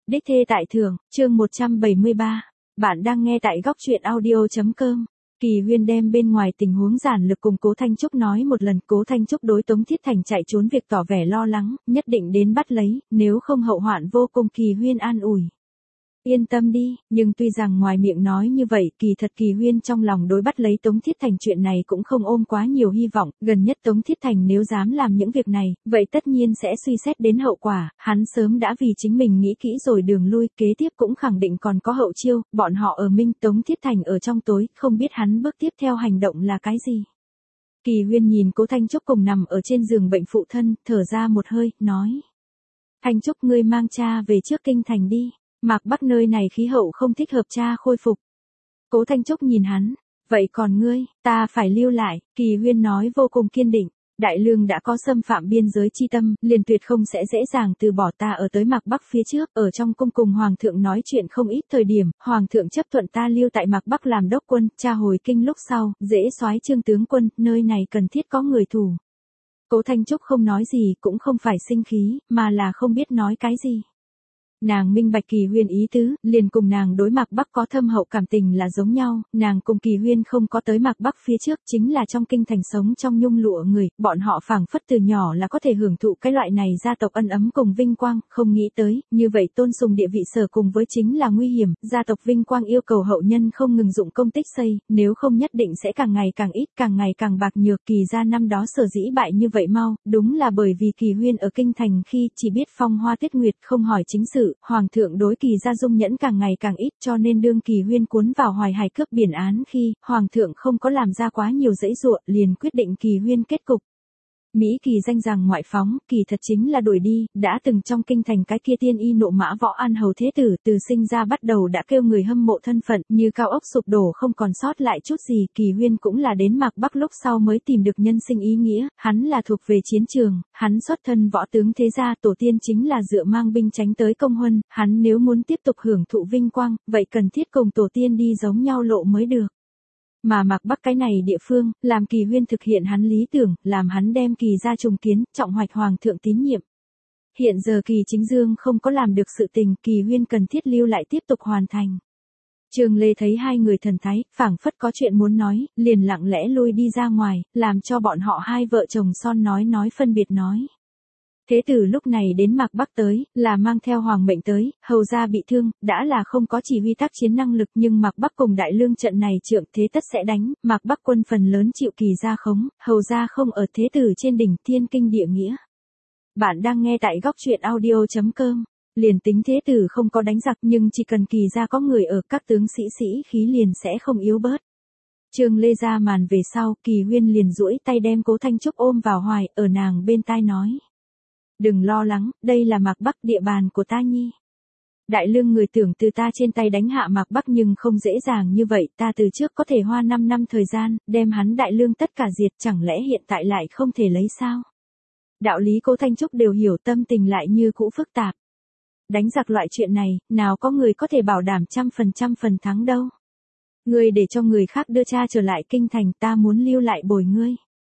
Đích thê tại thượng, chương 173. Bạn đang nghe tại góc truyện audio.com. Kỳ Huyên đem bên ngoài tình huống giản lược cùng Cố Thanh Trúc nói một lần. Cố Thanh Trúc đối Tống Thiết Thành chạy trốn việc tỏ vẻ lo lắng, nhất định đến bắt lấy, nếu không hậu hoạn vô cùng. Kỳ Huyên an ủi. Yên tâm đi, nhưng tuy rằng ngoài miệng nói như vậy, kỳ thật Kỳ Huyên trong lòng đối bắt lấy Tống Thiết Thành chuyện này cũng không ôm quá nhiều hy vọng. Gần nhất Tống Thiết Thành nếu dám làm những việc này, vậy tất nhiên sẽ suy xét đến hậu quả. Hắn sớm đã vì chính mình nghĩ kỹ rồi đường lui, kế tiếp cũng khẳng định còn có hậu chiêu. Bọn họ ở minh, Tống Thiết Thành ở trong tối, không biết hắn bước tiếp theo hành động là cái gì. Kỳ Huyên nhìn Cố Thanh Trúc cùng nằm ở trên giường bệnh phụ thân, thở ra một hơi, nói: Thanh Trúc, ngươi mang cha về trước kinh thành đi. Mạc Bắc nơi này khí hậu không thích hợp cha khôi phục. Cố Thanh Trúc nhìn hắn. Vậy còn ngươi, ta phải lưu lại. Kỳ Huyên nói vô cùng kiên định. Đại Lương đã có xâm phạm biên giới chi tâm, liền tuyệt không sẽ dễ dàng từ bỏ ta ở tới Mạc Bắc phía trước. Ở trong cung cùng Hoàng thượng nói chuyện không ít thời điểm, Hoàng thượng chấp thuận ta lưu tại Mạc Bắc làm đốc quân, cha hồi kinh lúc sau, dễ soái Trương tướng quân, nơi này cần thiết có người thủ. Cố Thanh Trúc không nói gì, cũng không phải sinh khí, mà là không biết nói cái gì. Nàng minh bạch Kỳ Huyên ý tứ, liền cùng nàng đối Mạc Bắc có thâm hậu cảm tình là giống nhau. Nàng cùng Kỳ Huyên không có tới Mạc Bắc phía trước, chính là trong kinh thành sống trong nhung lụa người, bọn họ phảng phất từ nhỏ là có thể hưởng thụ cái loại này gia tộc ân ấm cùng vinh quang. Không nghĩ tới, như vậy tôn sùng địa vị sở cùng với chính là nguy hiểm. Gia tộc vinh quang yêu cầu hậu nhân không ngừng dụng công tích xây, nếu không nhất định sẽ càng ngày càng ít, càng ngày càng bạc nhược. Kỳ gia năm đó sở dĩ bại như vậy mau, đúng là bởi vì Kỳ Huyên ở kinh thành khi chỉ biết phong hoa tuyết nguyệt, không hỏi chính sự. Hoàng thượng đối Kỳ gia dung nhẫn càng ngày càng ít, cho nên đương Kỳ Huyên cuốn vào Hoài Hải cướp biển án khi, Hoàng thượng không có làm ra quá nhiều giãy giụa, liền quyết định Kỳ Huyên kết cục. Mỹ Kỳ danh rằng ngoại phóng, kỳ thật chính là đuổi đi. Đã từng trong kinh thành cái kia tiên y nộ mã Võ An hầu thế tử, từ sinh ra bắt đầu đã kêu người hâm mộ thân phận, như cao ốc sụp đổ không còn sót lại chút gì. Kỳ Huyên cũng là đến Mạc Bắc lúc sau mới tìm được nhân sinh ý nghĩa. Hắn là thuộc về chiến trường, hắn xuất thân võ tướng thế gia, tổ tiên chính là dựa mang binh tránh tới công huân. Hắn nếu muốn tiếp tục hưởng thụ vinh quang, vậy cần thiết cùng tổ tiên đi giống nhau lộ mới được. Mà Mạc Bắc cái này địa phương, làm Kỳ Huyên thực hiện hắn lý tưởng, làm hắn đem Kỳ gia trùng kiến, trọng hoạch Hoàng thượng tín nhiệm. Hiện giờ Kỳ Chính Dương không có làm được sự tình, Kỳ Huyên cần thiết lưu lại tiếp tục hoàn thành. Trường Lê thấy hai người thần thái, phảng phất có chuyện muốn nói, liền lặng lẽ lui đi ra ngoài, làm cho bọn họ hai vợ chồng son nói phân biệt nói. Thế tử lúc này đến Mạc Bắc tới, là mang theo hoàng mệnh tới, hầu gia bị thương, đã là không có chỉ huy tác chiến năng lực, nhưng Mạc Bắc cùng Đại Lương trận này trượng thế tất sẽ đánh. Mạc Bắc quân phần lớn chịu Kỳ gia khống, hầu gia không ở, thế tử trên đỉnh thiên kinh địa nghĩa. Bạn đang nghe tại góc truyện audio.com. Liền tính thế tử không có đánh giặc, nhưng chỉ cần Kỳ gia có người ở, các tướng sĩ khí liền sẽ không yếu bớt. Trương Lê ra màn về sau, Kỳ Huyên liền duỗi tay đem Cố Thanh Trúc ôm vào hoài, ở nàng bên tai nói: Đừng lo lắng, đây là Mạc Bắc, địa bàn của ta nhi. Đại Lương người tưởng từ ta trên tay đánh hạ Mạc Bắc, nhưng không dễ dàng như vậy. Ta từ trước có thể hoa 5 năm thời gian, đem hắn Đại Lương tất cả diệt, chẳng lẽ hiện tại lại không thể lấy sao? Đạo lý Cố Thanh Trúc đều hiểu, tâm tình lại như cũ phức tạp. Đánh giặc loại chuyện này, nào có người có thể bảo đảm 100% phần thắng đâu. Ngươi để cho người khác đưa cha trở lại kinh thành, ta muốn lưu lại bồi ngươi.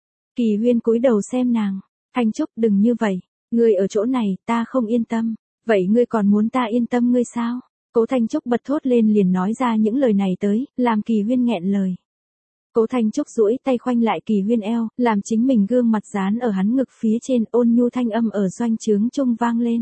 Kỳ Huyên cúi đầu xem nàng. Thanh Trúc, đừng như vậy. Ngươi ở chỗ này, ta không yên tâm. Vậy ngươi còn muốn ta yên tâm ngươi sao? Cố Thanh Trúc bật thốt lên liền nói ra những lời này tới, làm Kỳ Huyên nghẹn lời. Cố Thanh Trúc duỗi tay khoanh lại Kỳ Huyên eo, làm chính mình gương mặt dán ở hắn ngực phía trên, ôn nhu thanh âm ở doanh trướng trung vang lên.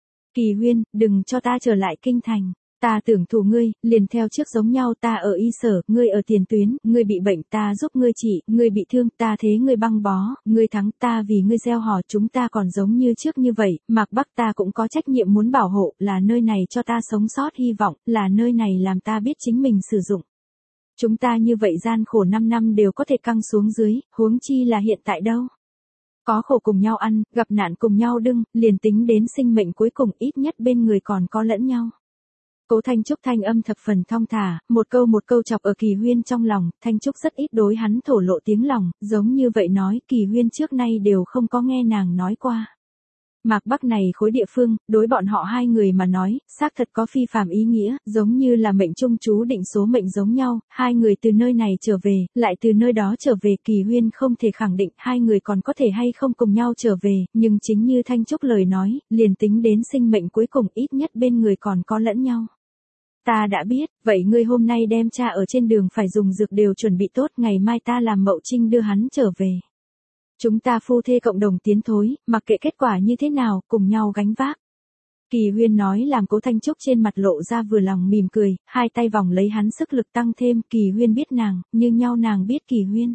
Kỳ Huyên, đừng cho ta trở lại kinh thành. Ta tưởng thù ngươi, liền theo trước giống nhau, ta ở y sở, ngươi ở tiền tuyến, ngươi bị bệnh ta giúp ngươi trị, ngươi bị thương ta thế ngươi băng bó, ngươi thắng ta vì ngươi gieo hò, chúng ta còn giống như trước như vậy. Mạc Bắc ta cũng có trách nhiệm muốn bảo hộ, là nơi này cho ta sống sót hy vọng, là nơi này làm ta biết chính mình sử dụng. Chúng ta như vậy gian khổ 5 năm đều có thể căng xuống dưới, huống chi là hiện tại đâu. Có khổ cùng nhau ăn, gặp nạn cùng nhau đương, liền tính đến sinh mệnh cuối cùng ít nhất bên người còn có lẫn nhau. Cố Thanh Trúc thanh âm thập phần thong thả, một câu chọc ở Kỳ Huyên trong lòng. Thanh Trúc rất ít đối hắn thổ lộ tiếng lòng, giống như vậy nói Kỳ Huyên trước nay đều không có nghe nàng nói qua. Mạc Bắc này khối địa phương, đối bọn họ hai người mà nói, xác thật có phi phàm ý nghĩa, giống như là mệnh trung chú định số mệnh giống nhau, hai người từ nơi này trở về, lại từ nơi đó trở về, Kỳ Huyên không thể khẳng định hai người còn có thể hay không cùng nhau trở về, nhưng chính như Thanh Trúc lời nói, liền tính đến sinh mệnh cuối cùng ít nhất bên người còn có lẫn nhau. Ta đã biết, vậy ngươi hôm nay đem cha ở trên đường phải dùng dược đều chuẩn bị tốt, ngày mai ta làm Mậu Trinh đưa hắn trở về. Chúng ta phu thê cộng đồng tiến thối, mặc kệ kết quả như thế nào, cùng nhau gánh vác. Kỳ Huyên nói làm Cố Thanh Trúc trên mặt lộ ra vừa lòng mỉm cười, hai tay vòng lấy hắn sức lực tăng thêm, Kỳ Huyên biết nàng, như nhau nàng biết Kỳ Huyên.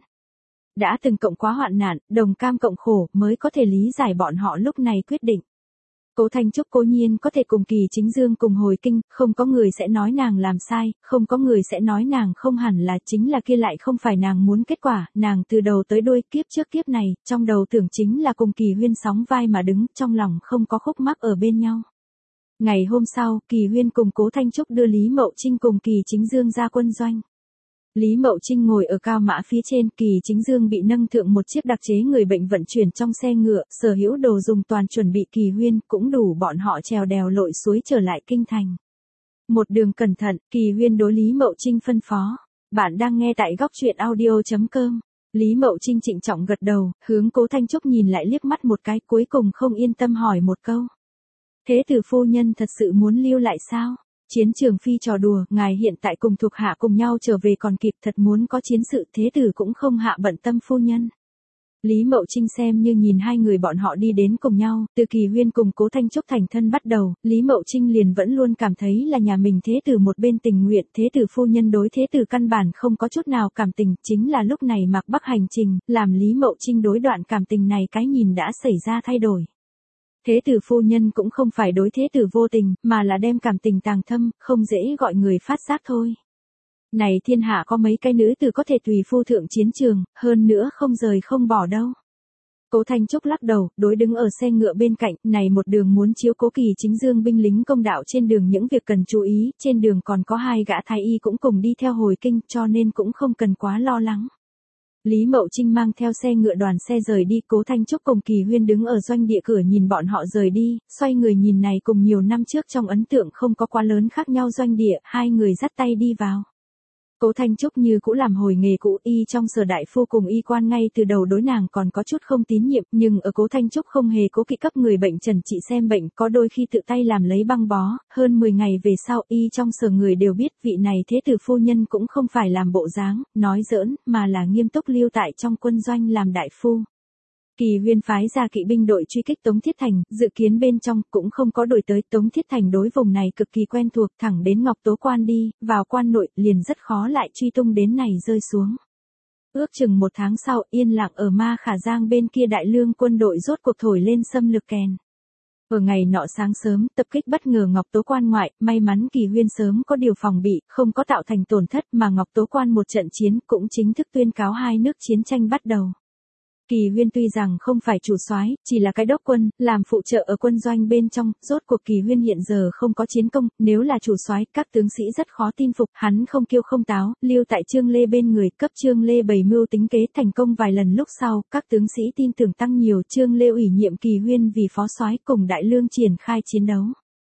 Đã từng cộng quá hoạn nạn, đồng cam cộng khổ, mới có thể lý giải bọn họ lúc này quyết định. Cố Thanh Trúc cố nhiên có thể cùng Kỳ Chính Dương cùng hồi kinh, không có người sẽ nói nàng làm sai, không có người sẽ nói nàng không hẳn là, chính là kia lại không phải nàng muốn kết quả, nàng từ đầu tới đuôi kiếp trước kiếp này, trong đầu tưởng chính là cùng Kỳ Huyên sóng vai mà đứng, trong lòng không có khúc mắc ở bên nhau. Ngày hôm sau, Kỳ Huyên cùng Cố Thanh Trúc đưa Lý Mậu Trinh cùng Kỳ Chính Dương ra quân doanh. Lý Mậu Trinh ngồi ở cao mã phía trên, Kỳ Chính Dương bị nâng thượng một chiếc đặc chế người bệnh vận chuyển trong xe ngựa, sở hữu đồ dùng toàn chuẩn bị, Kỳ Huyên cũng đủ bọn họ trèo đèo lội suối trở lại kinh thành. Một đường cẩn thận, Kỳ Huyên đối Lý Mậu Trinh phân phó. Bạn đang nghe tại góc truyện audio.com. Lý Mậu Trinh trịnh trọng gật đầu, hướng Cố Thanh Trúc nhìn lại liếc mắt một cái, cuối cùng không yên tâm hỏi một câu. Thế tử phu nhân thật sự muốn lưu lại sao? Chiến trường phi trò đùa, ngài hiện tại cùng thuộc hạ cùng nhau trở về còn kịp, thật muốn có chiến sự, thế tử cũng không hạ bận tâm phu nhân. Lý Mậu Trinh xem như nhìn hai người bọn họ đi đến cùng nhau, từ Kỳ Huyên cùng Cố Thanh Trúc thành thân bắt đầu, Lý Mậu Trinh liền vẫn luôn cảm thấy là nhà mình thế tử một bên tình nguyện, thế tử phu nhân đối thế tử căn bản không có chút nào cảm tình, chính là lúc này Mạc Bắc hành trình, làm Lý Mậu Trinh đối đoạn cảm tình này cái nhìn đã xảy ra thay đổi. Thế tử phu nhân cũng không phải đối thế tử vô tình, mà là đem cảm tình tàng thâm, không dễ gọi người phát giác thôi. Này thiên hạ có mấy cái nữ tử có thể tùy phu thượng chiến trường, hơn nữa không rời không bỏ đâu. Cố Thanh Trúc lắc đầu, đối đứng ở xe ngựa bên cạnh, này một đường muốn chiếu cố Kỳ Chính Dương binh lính công đạo trên đường những việc cần chú ý, trên đường còn có hai gã thái y cũng cùng đi theo hồi kinh, cho nên cũng không cần quá lo lắng. Lý Mậu Trinh mang theo xe ngựa đoàn xe rời đi, Cố Thanh Trúc cùng Kỳ Huyên đứng ở doanh địa cửa nhìn bọn họ rời đi, xoay người nhìn này cùng nhiều năm trước trong ấn tượng không có quá lớn khác nhau doanh địa, hai người dắt tay đi vào. Cố Thanh Trúc như cũ làm hồi nghề cũ, y trong sở đại phu cùng y quan ngay từ đầu đối nàng còn có chút không tín nhiệm, nhưng ở Cố Thanh Trúc không hề cố kỵ cấp người bệnh trần trị xem bệnh, có đôi khi tự tay làm lấy băng bó, hơn 10 ngày về sau y trong sở người đều biết vị này thế tử phu nhân cũng không phải làm bộ dáng, nói giỡn, mà là nghiêm túc lưu tại trong quân doanh làm đại phu. Kỳ Huyên phái ra kỵ binh đội truy kích Tống Thiết Thành, dự kiến bên trong cũng không có đuổi tới, Tống Thiết Thành đối vùng này cực kỳ quen thuộc, thẳng đến Ngọc Tố Quan đi, vào quan nội, liền rất khó lại truy tung đến này rơi xuống. Ước chừng một tháng sau, yên lặng ở Ma Khả Giang bên kia đại lương quân đội rốt cuộc thổi lên xâm lược kèn. Ở ngày nọ sáng sớm, tập kích bất ngờ Ngọc Tố Quan ngoại, may mắn Kỳ Huyên sớm có điều phòng bị, không có tạo thành tổn thất, mà Ngọc Tố Quan một trận chiến cũng chính thức tuyên cáo hai nước chiến tranh bắt đầu. Kỳ Huyên tuy rằng không phải chủ soái, chỉ là cái đốc quân, làm phụ trợ ở quân doanh bên trong, rốt cuộc Kỳ Huyên hiện giờ không có chiến công, nếu là chủ soái, các tướng sĩ rất khó tin phục, hắn không kiêu không táo, lưu tại Trương Lê bên người, cấp Trương Lê bày mưu tính kế thành công vài lần lúc sau, các tướng sĩ tin tưởng tăng nhiều, Trương Lê ủy nhiệm Kỳ Huyên vì phó soái cùng Đại Lương triển khai chiến đấu.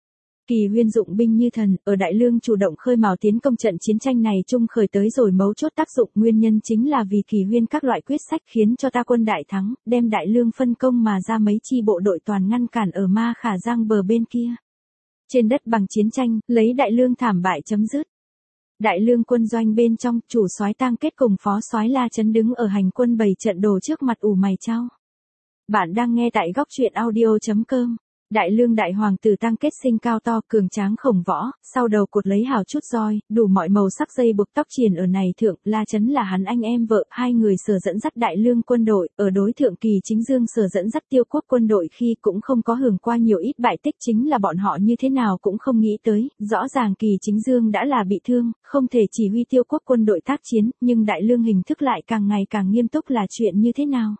Kỳ Huyên dụng binh như thần, ở Đại Lương chủ động khơi mào tiến công trận chiến tranh này chung khởi tới rồi mấu chốt tác dụng, nguyên nhân chính là vì Kỳ Huyên các loại quyết sách khiến cho ta quân đại thắng, đem Đại Lương phân công mà ra mấy chi bộ đội toàn ngăn cản ở Ma Khả Giang bờ bên kia. Trên đất bằng chiến tranh, lấy Đại Lương thảm bại chấm dứt. Đại Lương quân doanh bên trong, chủ soái Tang Kết cùng phó soái La Chấn đứng ở hành quân bày trận đồ trước mặt ủ mày chau. Bạn đang nghe tại góc truyện audio.com. Đại Lương đại hoàng tử Tang Kết sinh cao to, cường tráng khổng võ, sau đầu cột lấy hào chút roi, đủ mọi màu sắc dây buộc tóc triền ở này thượng, La Chấn là hắn anh em vợ, hai người sở dẫn dắt Đại Lương quân đội, ở đối thượng Kỳ Chính Dương sở dẫn dắt Tiêu Quốc quân đội khi cũng không có hưởng qua nhiều ít bại tích, chính là bọn họ như thế nào cũng không nghĩ tới, rõ ràng Kỳ Chính Dương đã là bị thương, không thể chỉ huy Tiêu Quốc quân đội tác chiến, nhưng Đại Lương hình thức lại càng ngày càng nghiêm túc là chuyện như thế nào?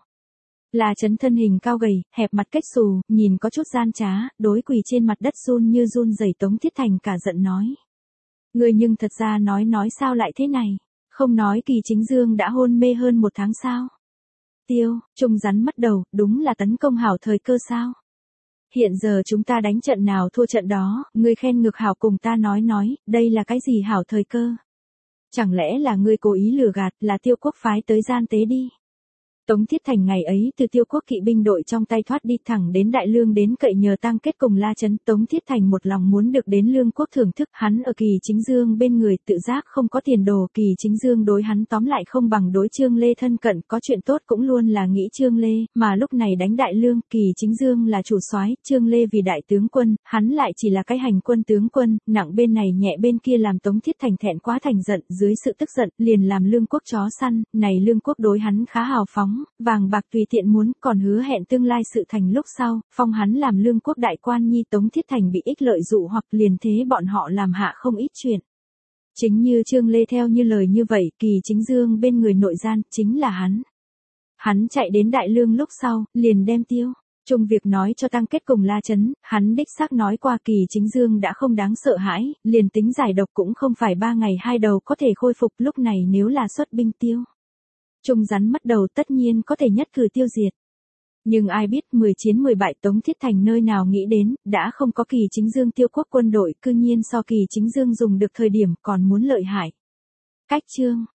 La Chấn thân hình cao gầy, hẹp mặt kết xù, nhìn có chút gian trá, đối quỳ trên mặt đất run như run rẩy. Tống Thiết Thành cả giận nói. Ngươi nhưng thật ra nói sao lại thế này, không nói Kỳ Chính Dương đã hôn mê hơn một tháng sao? Tiêu, Trung rắn mất đầu, đúng là tấn công hảo thời cơ sao? Hiện giờ chúng ta đánh trận nào thua trận đó, ngươi khen ngược hảo cùng ta nói, đây là cái gì hảo thời cơ? Chẳng lẽ là ngươi cố ý lừa gạt, là Tiêu Quốc phái tới gian tế đi? Tống Thiết Thành ngày ấy từ Tiêu Quốc kỵ binh đội trong tay thoát đi thẳng đến Đại Lương đến cậy nhờ Tăng Kết cùng La Chấn. Tống Thiết Thành một lòng muốn được đến Lương Quốc thưởng thức, hắn ở Kỳ Chính Dương bên người tự giác không có tiền đồ, Kỳ Chính Dương đối hắn tóm lại không bằng đối Trương Lê thân cận, có chuyện tốt cũng luôn là nghĩ Trương Lê, mà lúc này đánh Đại Lương, Kỳ Chính Dương là chủ soái, Trương Lê vì đại tướng quân, hắn lại chỉ là cái hành quân tướng quân, nặng bên này nhẹ bên kia làm Tống Thiết Thành thẹn quá thành giận, dưới sự tức giận, liền làm Lương Quốc chó săn, này Lương Quốc đối hắn khá hào phóng, vàng bạc tùy tiện muốn, còn hứa hẹn tương lai sự thành lúc sau, phong hắn làm Lương Quốc đại quan nhi. Tống Thiết Thành bị ích lợi dụ hoặc liền thế bọn họ làm hạ không ít chuyện. Chính như Trương Lê theo như lời như vậy, Kỳ Chính Dương bên người nội gian, chính là hắn. Hắn chạy đến Đại Lương lúc sau, liền đem Tiêu Trung việc nói cho Tăng Kết cùng La Chấn, hắn đích xác nói qua Kỳ Chính Dương đã không đáng sợ hãi, liền tính giải độc cũng không phải 3 ngày 2 đầu có thể khôi phục, lúc này nếu là xuất binh Tiêu Trung rắn mất đầu tất nhiên có thể nhất cử tiêu diệt. Nhưng ai biết 10 chiến 10 bại, Tống Thiết Thành nơi nào nghĩ đến, đã không có Kỳ Chính Dương Tiêu Quốc quân đội, cư nhiên so Kỳ Chính Dương dùng được thời điểm còn muốn lợi hại. Cách chương